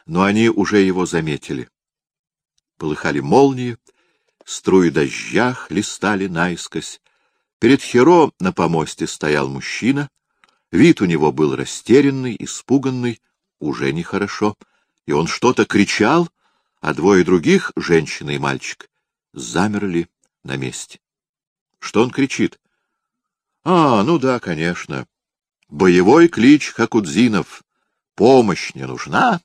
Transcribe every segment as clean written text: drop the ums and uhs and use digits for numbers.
но они уже его заметили. Полыхали молнии, струи дождя хлестали наискось. Перед Хиро на помосте стоял мужчина. Вид у него был растерянный, испуганный, уже нехорошо, и он что-то кричал, а двое других, женщина и мальчик, замерли на месте. Что он кричит? Ну да, конечно. Боевой клич Хакудзинов. Помощь не нужна?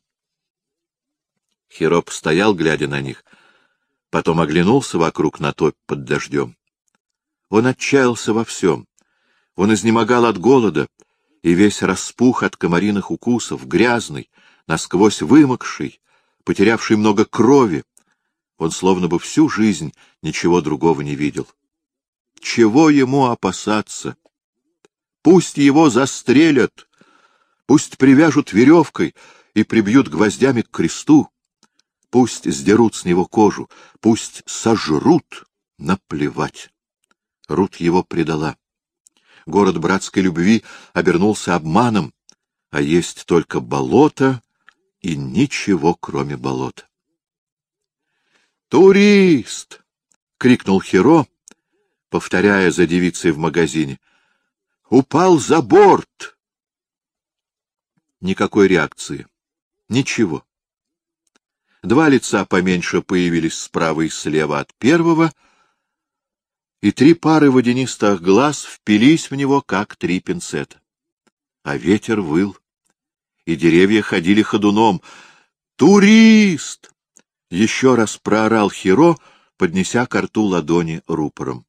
Хиро постоял, глядя на них, потом оглянулся вокруг на топь под дождем. Он отчаялся во всем. Он изнемогал от голода и весь распух от комариных укусов, грязный, насквозь вымокший, потерявший много крови. Он словно бы всю жизнь ничего другого не видел. Чего ему опасаться? Пусть его застрелят, пусть привяжут веревкой и прибьют гвоздями к кресту, пусть сдерут с него кожу, пусть сожрут, наплевать. Рут его предала. Город братской любви обернулся обманом, а есть только болото и ничего, кроме болота. «Турист!» — крикнул Хиро, повторяя за девицей в магазине. «Упал за борт!» Никакой реакции. Ничего. Два лица поменьше появились справа и слева от первого, и три пары водянистых глаз впились в него, как три пинцета. А ветер выл, и деревья ходили ходуном. «Турист!» — еще раз проорал Хиро, поднеся ко рту ладони рупором.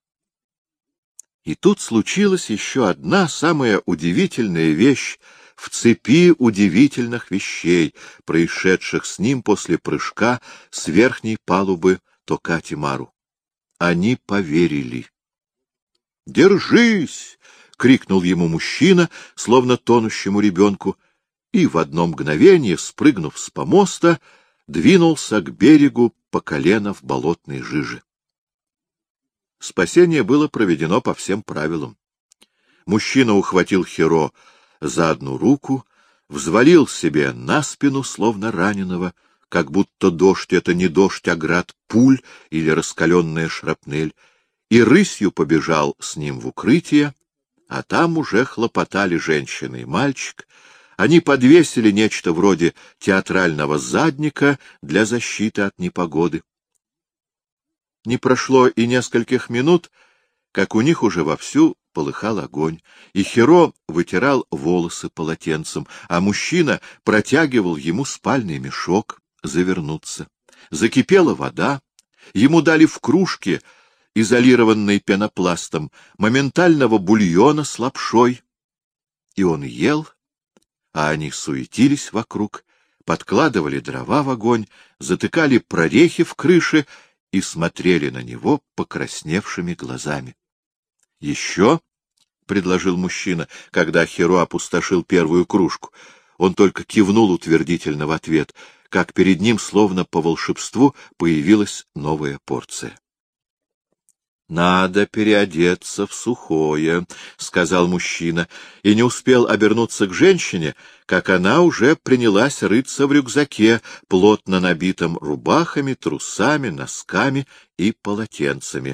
И тут случилась еще одна самая удивительная вещь в цепи удивительных вещей, происшедших с ним после прыжка с верхней палубы Токати-Мару. Они поверили. «Держись!» — крикнул ему мужчина, словно тонущему ребенку, и в одно мгновение, спрыгнув с помоста, двинулся к берегу по колено в болотной жиже. Спасение было проведено по всем правилам. Мужчина ухватил Хиро за одну руку, взвалил себе на спину, словно раненого, как будто дождь — это не дождь, а град пуль или раскаленная шрапнель, и рысью побежал с ним в укрытие, а там уже хлопотали женщина и мальчик. Они подвесили нечто вроде театрального задника для защиты от непогоды. Не прошло и нескольких минут, как у них уже вовсю полыхал огонь, и Хиро вытирал волосы полотенцем, а мужчина протягивал ему спальный мешок завернуться. Закипела вода, ему дали в кружке, изолированной пенопластом, моментального бульона с лапшой, и он ел, а они суетились вокруг, подкладывали дрова в огонь, затыкали прорехи в крыше и смотрели на него покрасневшими глазами. — Еще? — предложил мужчина, когда Хиро опустошил первую кружку. Он только кивнул утвердительно в ответ, как перед ним, словно по волшебству, появилась новая порция. — Надо переодеться в сухое, — сказал мужчина, и не успел обернуться к женщине, как она уже принялась рыться в рюкзаке, плотно набитом рубахами, трусами, носками и полотенцами.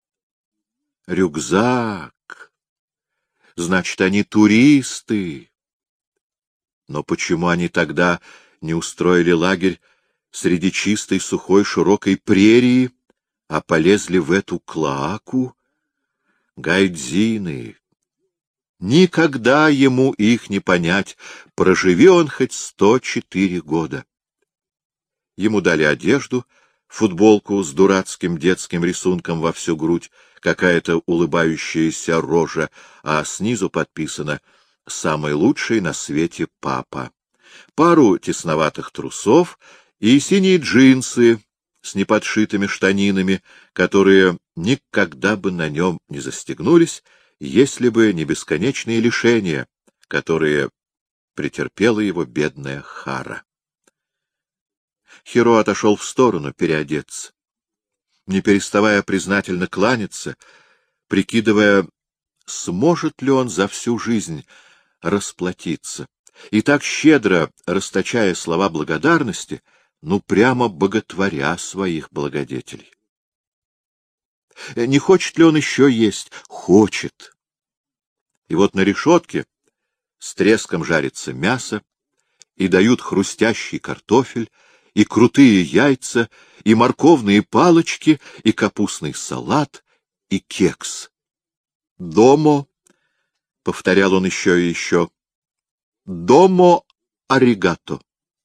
Рюкзак! Значит, они туристы! Но почему они тогда не устроили лагерь среди чистой, сухой, широкой прерии, а полезли в эту клоаку? Гайдзины! Никогда ему их не понять, проживи он хоть 104 года. Ему дали одежду, футболку с дурацким детским рисунком во всю грудь, какая-то улыбающаяся рожа, а снизу подписано «Самый лучший на свете папа», пару тесноватых трусов и синие джинсы с неподшитыми штанинами, которые никогда бы на нем не застегнулись, если бы не бесконечные лишения, которые претерпела его бедная Хара. Хиро отошел в сторону переодеться, не переставая признательно кланяться, прикидывая, сможет ли он за всю жизнь расплатиться, и так щедро расточая слова благодарности, ну прямо боготворя своих благодетелей. Не хочет ли он еще есть? Хочет. И вот на решетке с треском жарится мясо, и дают хрустящий картофель, и крутые яйца, и морковные палочки, и капустный салат, и кекс. «Домо», — повторял он еще и еще, — «домо аригато».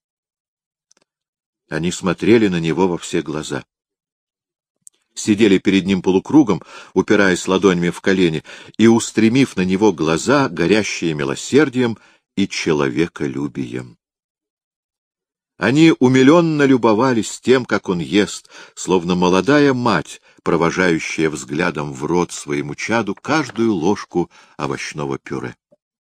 Они смотрели на него во все глаза. Сидели перед ним полукругом, упираясь ладонями в колени, и устремив на него глаза, горящие милосердием и человеколюбием. Они умиленно любовались тем, как он ест, словно молодая мать, провожающая взглядом в рот своему чаду каждую ложку овощного пюре.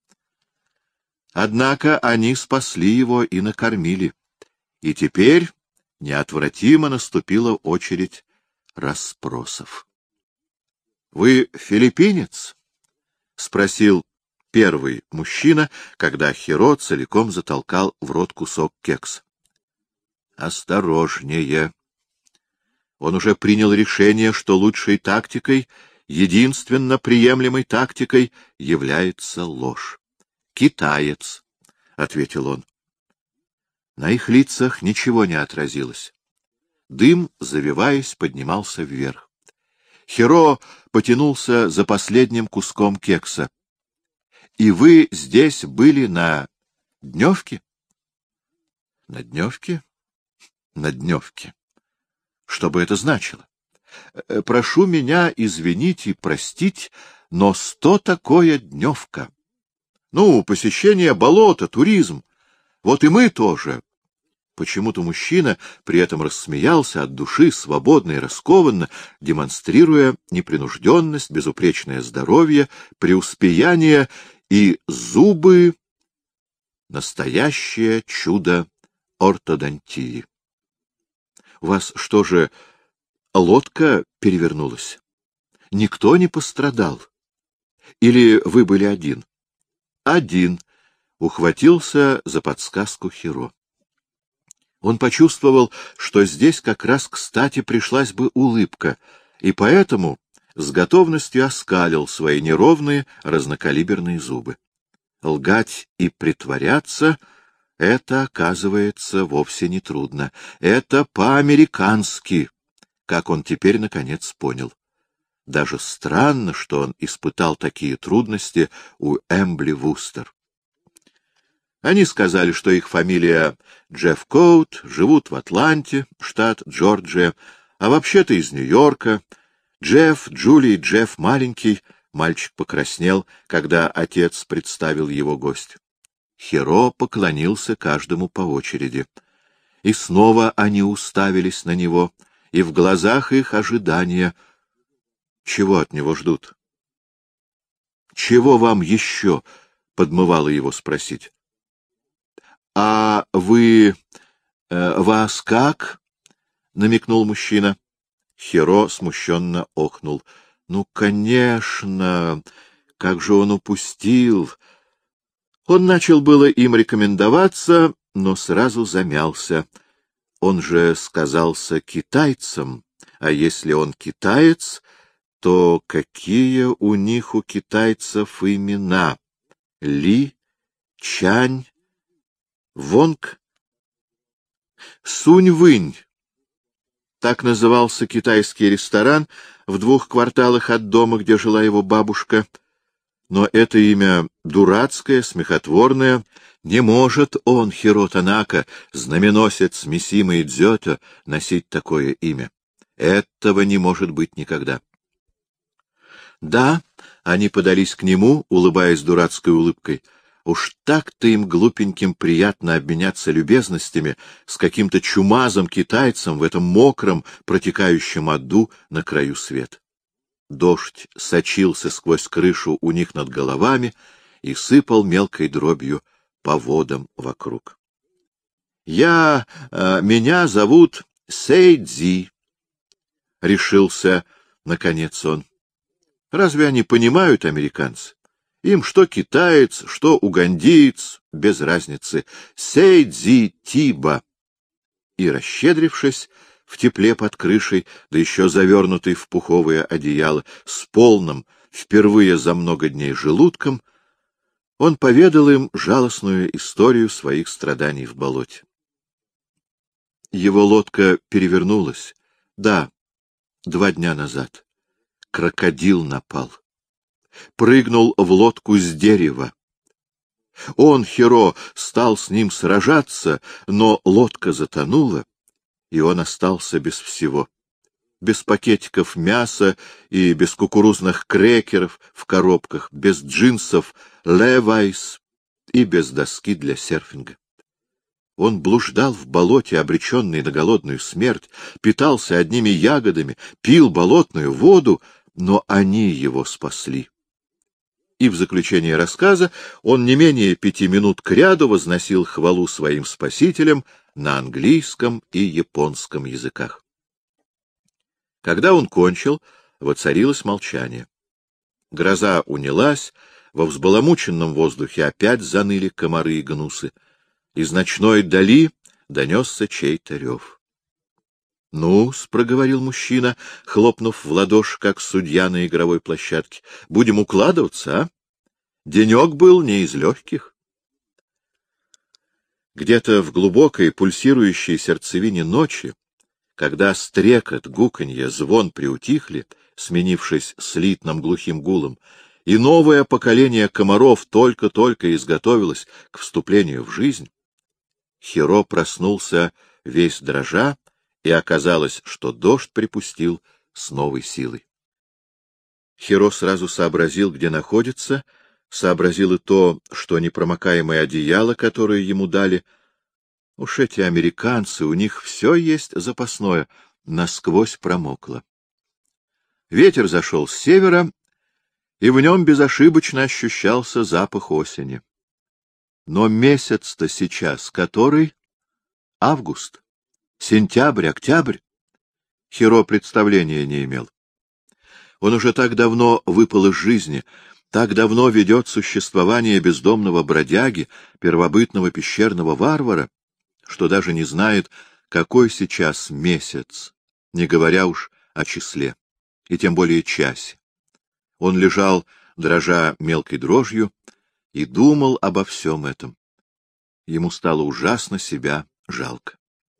Однако они спасли его и накормили, и теперь неотвратимо наступила очередь расспросов. — Вы филиппинец? — спросил первый мужчина, когда Хиро целиком затолкал в рот кусок кекса. — Осторожнее. Он уже принял решение, что лучшей тактикой, единственно приемлемой тактикой, является ложь. — Китаец, — ответил он. На их лицах ничего не отразилось. Дым, завиваясь, поднимался вверх. Хиро потянулся за последним куском кекса. — И вы здесь были на дневке? — На дневке? На дневке. Что бы это значило? Прошу меня извинить и простить, но что такое дневка? Ну, посещение болота, туризм. Вот и мы тоже. Почему-то мужчина при этом рассмеялся от души, свободно и раскованно, демонстрируя непринужденность, безупречное здоровье, преуспеяние и зубы, настоящее чудо ортодонтии. — У вас что же, лодка перевернулась? Никто не пострадал? Или вы были один? — Один, — ухватился за подсказку Хиро. Он почувствовал, что здесь как раз кстати пришлась бы улыбка, и поэтому с готовностью оскалил свои неровные разнокалиберные зубы. Лгать и притворяться — это, оказывается, вовсе не трудно. Это по-американски, как он теперь наконец понял. Даже странно, что он испытал такие трудности у Эмбли Вустер. Они сказали, что их фамилия Джеффкоут, живут в Атланте, штат Джорджия, а вообще-то из Нью-Йорка. Джефф, Джули и Джефф маленький. Мальчик покраснел, когда отец представил его гостю. Хиро поклонился каждому по очереди. И снова они уставились на него, и в глазах их ожидания. Чего от него ждут? — Чего вам еще? — подмывало его спросить. — А вы... вас как? — намекнул мужчина. Хиро смущенно охнул. — Ну, конечно! Как же он упустил! Он начал было им рекомендоваться, но сразу замялся. Он же сказался китайцем, а если он китаец, то какие у них у китайцев имена? Ли, Чань, Вонг, Сунь-Вынь. Так назывался китайский ресторан в 2 кварталах от дома, где жила его бабушка. Но это имя дурацкое, смехотворное. Не может он, Хиро Танака, знаменосец Мисимы Идзёто, носить такое имя. Этого не может быть никогда. Да, они подались к нему, улыбаясь дурацкой улыбкой. Уж так-то им, глупеньким, приятно обменяться любезностями с каким-то чумазым китайцем в этом мокром, протекающем аду на краю света. Дождь сочился сквозь крышу у них над головами и сыпал мелкой дробью по водам вокруг. — Меня зовут Сэйдзи, — решился, наконец, он. — Разве они понимают, американцы? Им что китаец, что угандиец, без разницы. Сейдзи Тиба. И, расщедрившись, в тепле под крышей, да еще завернутый в пуховое одеяло, с полным, впервые за много дней желудком, он поведал им жалостную историю своих страданий в болоте. Его лодка перевернулась. Да, 2 дня назад. Крокодил напал. Прыгнул в лодку с дерева. Он, Хиро, стал с ним сражаться, но лодка затонула, и он остался без всего. Без пакетиков мяса и без кукурузных крекеров в коробках, без джинсов Levi's и без доски для серфинга. Он блуждал в болоте, обреченный на голодную смерть, питался одними ягодами, пил болотную воду, но они его спасли. И в заключение рассказа он не менее 5 минут кряду возносил хвалу своим спасителям на английском и японском языках. Когда он кончил, воцарилось молчание. Гроза унялась, во взбаламученном воздухе опять заныли комары и гнусы. Из ночной дали донесся чей-то рев. — Ну-с, — проговорил мужчина, хлопнув в ладоши, как судья на игровой площадке, — будем укладываться, а? Денек был не из легких. Где-то в глубокой пульсирующей сердцевине ночи, когда стрекот, гуканье, звон приутихли, сменившись слитным глухим гулом, и новое поколение комаров только-только изготовилось к вступлению в жизнь, Хиро проснулся весь дрожа, и оказалось, что дождь припустил с новой силой. Хиро сразу сообразил, где находится, сообразил и то, что непромокаемое одеяло, которое ему дали, уж эти американцы, у них все есть запасное, насквозь промокло. Ветер зашел с севера, и в нем безошибочно ощущался запах осени. Но месяц-то сейчас который? Август, сентябрь, октябрь? Хиро представления не имел. Он уже так давно выпал из жизни, так давно ведет существование бездомного бродяги, первобытного пещерного варвара, что даже не знает, какой сейчас месяц, не говоря уж о числе, и тем более часе. Он лежал, дрожа мелкой дрожью, и думал обо всем этом. Ему стало ужасно себя жалко.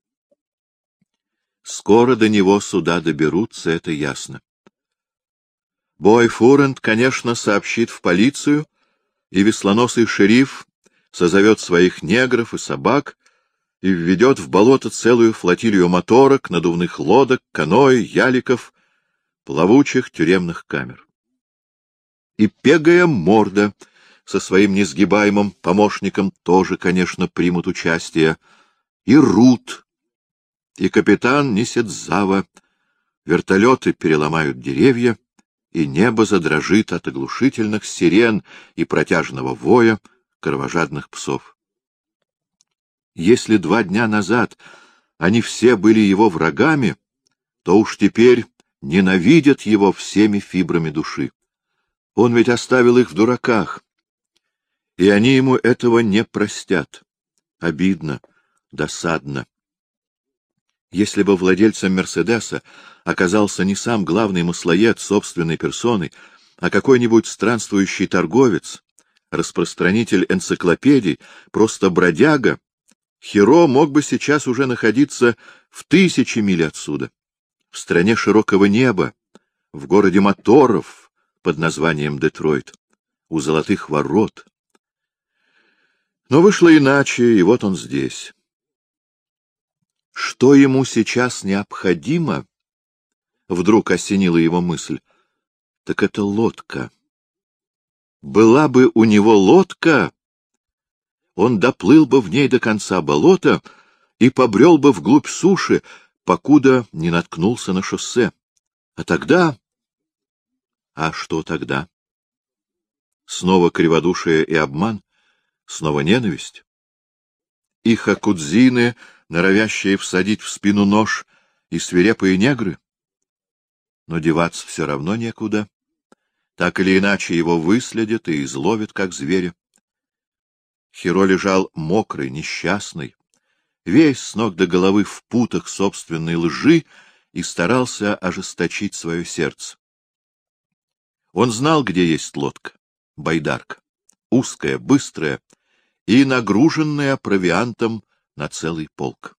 Скоро до него сюда доберутся, это ясно. Бойфурент, конечно, сообщит в полицию, и веслоносый шериф созовет своих негров и собак и введет в болото целую флотилию моторок, надувных лодок, каноэ, яликов, плавучих тюремных камер. И пегая морда со своим несгибаемым помощником тоже, конечно, примут участие, и Рут, и капитан Нисидзава. Вертолеты переломают деревья, и небо задрожит от оглушительных сирен и протяжного воя кровожадных псов. Если 2 дня назад они все были его врагами, то уж теперь ненавидят его всеми фибрами души. Он ведь оставил их в дураках, и они ему этого не простят. Обидно, досадно. Если бы владельцем «Мерседеса» оказался не сам главный маслоед собственной персоной, а какой-нибудь странствующий торговец, распространитель энциклопедий, просто бродяга, Хиро мог бы сейчас уже находиться в 1000 миль отсюда, в стране широкого неба, в городе моторов под названием Детройт, у Золотых ворот. Но вышло иначе, и вот он здесь. Что ему сейчас необходимо? Вдруг осенила его мысль. Так это лодка. Была бы у него лодка, он доплыл бы в ней до конца болота и побрел бы вглубь суши, покуда не наткнулся на шоссе. А тогда... А что тогда? Снова криводушие и обман? Снова ненависть? И хакудзины, норовящие всадить в спину нож, и свирепые негры? Но деваться все равно некуда. Так или иначе его выследят и изловят, как зверя. Хиро лежал мокрый, несчастный, весь с ног до головы в путах собственной лжи, и старался ожесточить свое сердце. Он знал, где есть лодка, байдарка, узкая, быстрая и нагруженная провиантом на целый полк.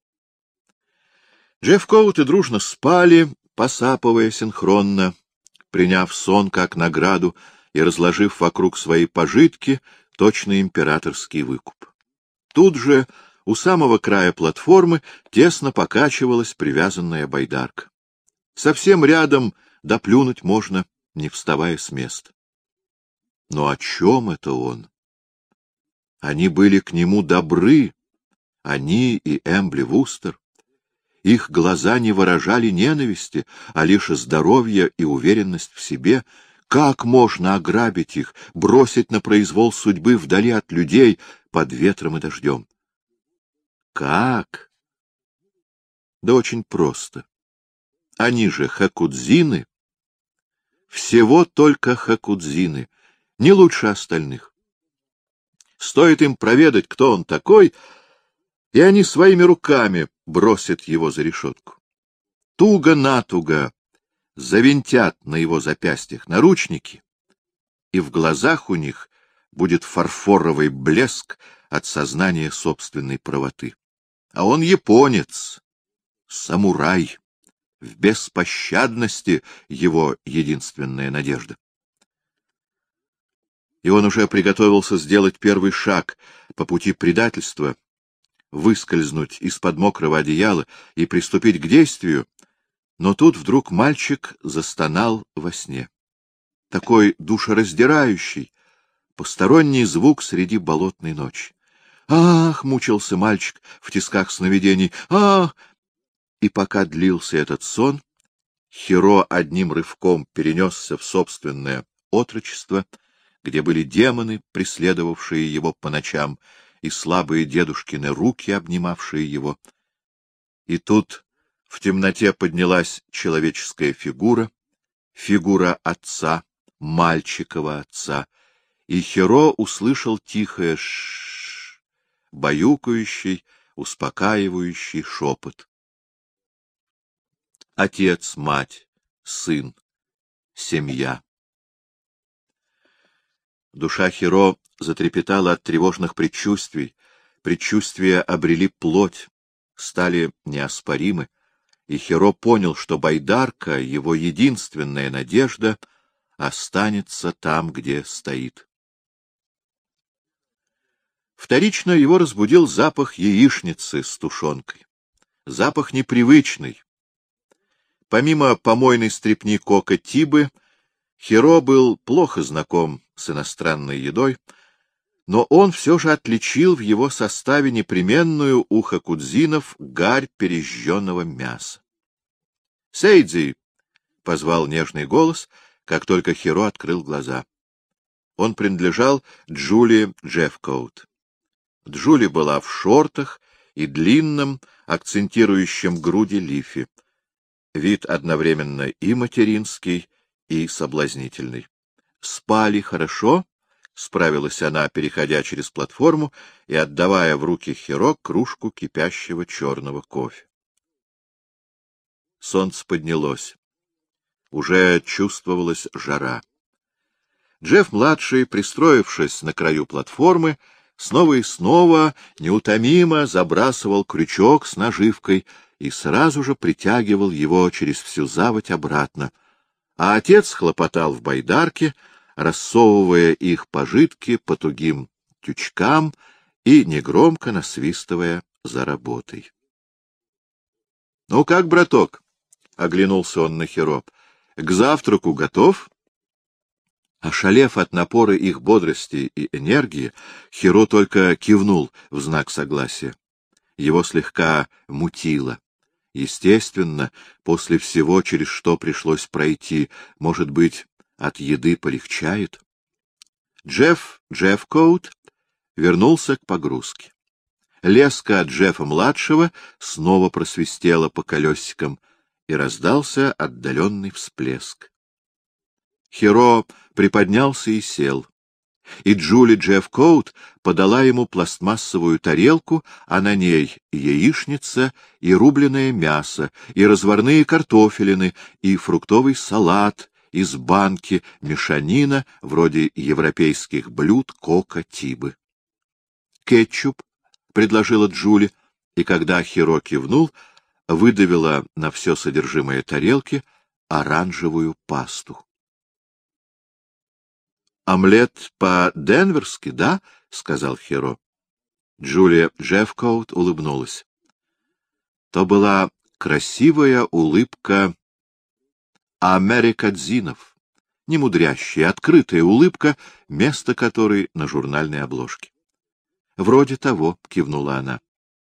Джеффкоуты дружно спали, посапывая синхронно, приняв сон как награду и разложив вокруг свои пожитки, точно императорский выкуп. Тут же у самого края платформы тесно покачивалась привязанная байдарка. Совсем рядом доплюнуть можно, не вставая с места. Но о чем это он? Они были к нему добры, они и Эмбли Вустер. Их глаза не выражали ненависти, а лишь здоровье и уверенность в себе. Как можно ограбить их, бросить на произвол судьбы вдали от людей под ветром и дождем? Как? Да очень просто. Они же хакудзины, всего только хакудзины, не лучше остальных. Стоит им проведать, кто он такой, и они своими руками бросят его за решетку. Туго-натуго завинтят на его запястьях наручники, и в глазах у них будет фарфоровый блеск от сознания собственной правоты. А он японец, самурай, в беспощадности его единственная надежда. И он уже приготовился сделать первый шаг по пути предательства, выскользнуть из-под мокрого одеяла и приступить к действию, но тут вдруг мальчик застонал во сне. Такой душераздирающий, посторонний звук среди болотной ночи. «Ах!» — мучился мальчик в тисках сновидений. «Ах!» И пока длился этот сон, Хиро одним рывком перенесся в собственное отрочество, где были демоны, преследовавшие его по ночам, и слабые дедушкины руки, обнимавшие его. И тут в темноте поднялась человеческая фигура, фигура отца, мальчикова отца, и Хиро услышал тихое «ш-ш-ш», баюкающий, успокаивающий шепот. Отец, мать, сын, семья. Душа Хиро затрепетала от тревожных предчувствий. Предчувствия обрели плоть, стали неоспоримы, и Хиро понял, что байдарка, его единственная надежда, останется там, где стоит. Вторично его разбудил запах яичницы с тушенкой. Запах непривычный. Помимо помойной стрепни Кока Тибы, Хиро был плохо знаком с иностранной едой, но он все же отличил в его составе непременную у хакудзинов гарь пережженного мяса. «Сейдзи!» — позвал нежный голос, как только Хиро открыл глаза. Он принадлежал Джули Джеффкоут. Джули была в шортах и длинном, акцентирующем груди лифе. Вид одновременно и материнский, и соблазнительный. «Спали хорошо?» — справилась она, переходя через платформу и отдавая в руки Хиро кружку кипящего черного кофе. Солнце поднялось. Уже чувствовалась жара. Джефф-младший, пристроившись на краю платформы, снова и снова неутомимо забрасывал крючок с наживкой и сразу же притягивал его через всю заводь обратно, а отец хлопотал в байдарке, рассовывая их пожитки по тугим тючкам и негромко насвистывая за работой. — Ну как, браток? — оглянулся он на Хиро. — К завтраку готов? Ошалев от напора их бодрости и энергии, Хиро только кивнул в знак согласия. Его слегка мутило. Естественно, после всего, через что пришлось пройти, может быть, от еды полегчает. Джеффкоут вернулся к погрузке. Леска от Джеффа-младшего снова просвистела по колесикам, и раздался отдаленный всплеск. Хиро приподнялся и сел. И Джули Джеффкоут подала ему пластмассовую тарелку, а на ней яичница и рубленое мясо, и разварные картофелины, и фруктовый салат из банки, мешанина, вроде европейских блюд кока-тибы. «Кетчуп», — предложила Джули, и когда Хиро кивнул, выдавила на все содержимое тарелки оранжевую пасту. «Омлет по-денверски, да?» — сказал Хиро. Джулия Джеффкоут улыбнулась. То была красивая улыбка америкадзинов, немудрящая, открытая улыбка, место которой на журнальной обложке. «Вроде того», — кивнула она.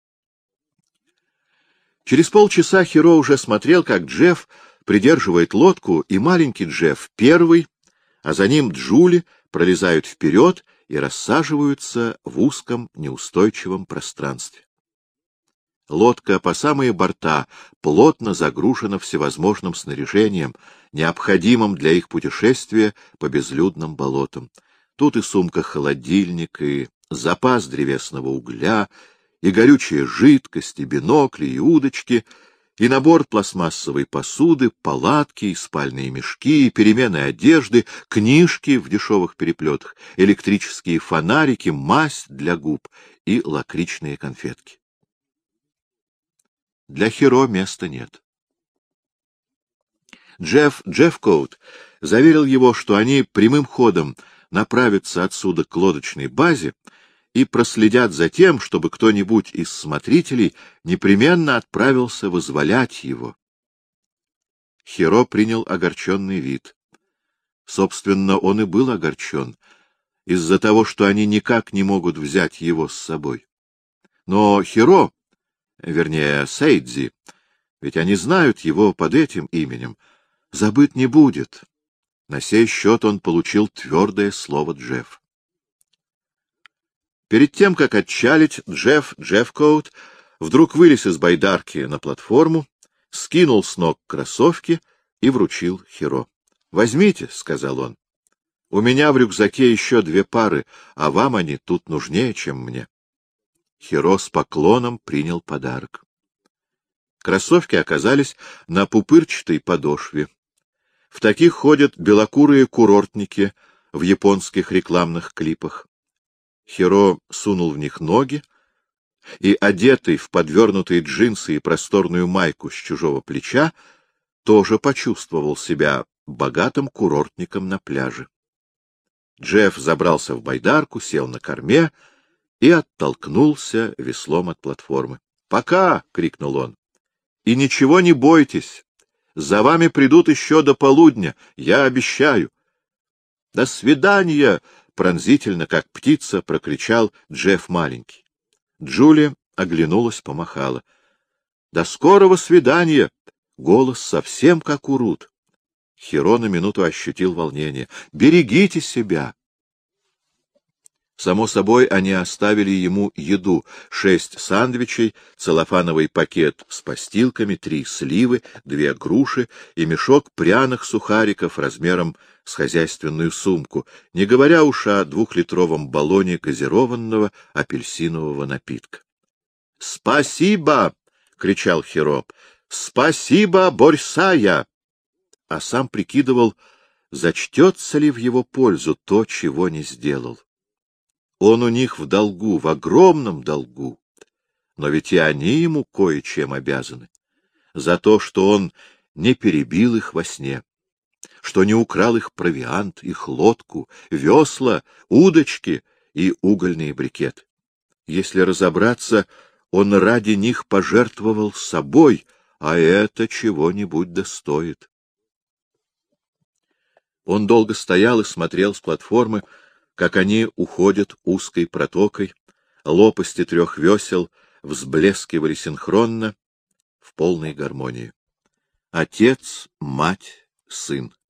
Через полчаса Хиро уже смотрел, как Джефф придерживает лодку, и маленький Джефф первый, а за ним Джули пролезают вперед и рассаживаются в узком неустойчивом пространстве. Лодка по самые борта плотно загружена всевозможным снаряжением, необходимым для их путешествия по безлюдным болотам. Тут и сумка-холодильник, и запас древесного угля, и горючая жидкость, и бинокли, и удочки, и набор пластмассовой посуды, палатки, и спальные мешки, и перемены одежды, книжки в дешевых переплетах, электрические фонарики, мазь для губ и лакричные конфетки. Для Хиро места нет. Джефф Джеффкоут заверил его, что они прямым ходом направятся отсюда к лодочной базе и проследят за тем, чтобы кто-нибудь из смотрителей непременно отправился вызволять его. Хиро принял огорченный вид. Собственно, он и был огорчен из-за того, что они никак не могут взять его с собой. Но Хиро, вернее, Сейдзи, ведь они знают его под этим именем, забыт не будет. На сей счет он получил твердое слово Джефф. Перед тем, как отчалить, Джефф Джеффкоут вдруг вылез из байдарки на платформу, скинул с ног кроссовки и вручил Хиро. — Возьмите, — сказал он. — У меня в рюкзаке еще 2 пары, а вам они тут нужнее, чем мне. Хиро с поклоном принял подарок. Кроссовки оказались на пупырчатой подошве. В таких ходят белокурые курортники в японских рекламных клипах. Хиро сунул в них ноги и, одетый в подвернутые джинсы и просторную майку с чужого плеча, тоже почувствовал себя богатым курортником на пляже. Джефф забрался в байдарку, сел на корме и оттолкнулся веслом от платформы. «Пока!» — крикнул он. «И ничего не бойтесь! За вами придут еще до полудня, я обещаю!» «До свидания!» — пронзительно, как птица, прокричал Джефф маленький. Джули оглянулась, помахала. «До скорого свидания!» Голос совсем как у Рут. Хиро на минуту ощутил волнение. «Берегите себя!» Само собой, они оставили ему еду: 6 сандвичей, целлофановый пакет с постилками, 3 сливы, 2 груши и мешок пряных сухариков размером с хозяйственную сумку, не говоря уж о 2-литровом баллоне газированного апельсинового напитка. — Спасибо! — кричал Хиро. — Спасибо, Борьсая! А сам прикидывал, зачтется ли в его пользу то, чего не сделал. Он у них в долгу, в огромном долгу, но ведь и они ему кое-чем обязаны. За то, что он не перебил их во сне, что не украл их провиант, их лодку, весла, удочки и угольные брикеты. Если разобраться, он ради них пожертвовал собой, а это чего-нибудь достоит. Он долго стоял и смотрел с платформы, как они уходят узкой протокой, лопасти 3 весел взблескивали синхронно, в полной гармонии. Отец, мать, сын.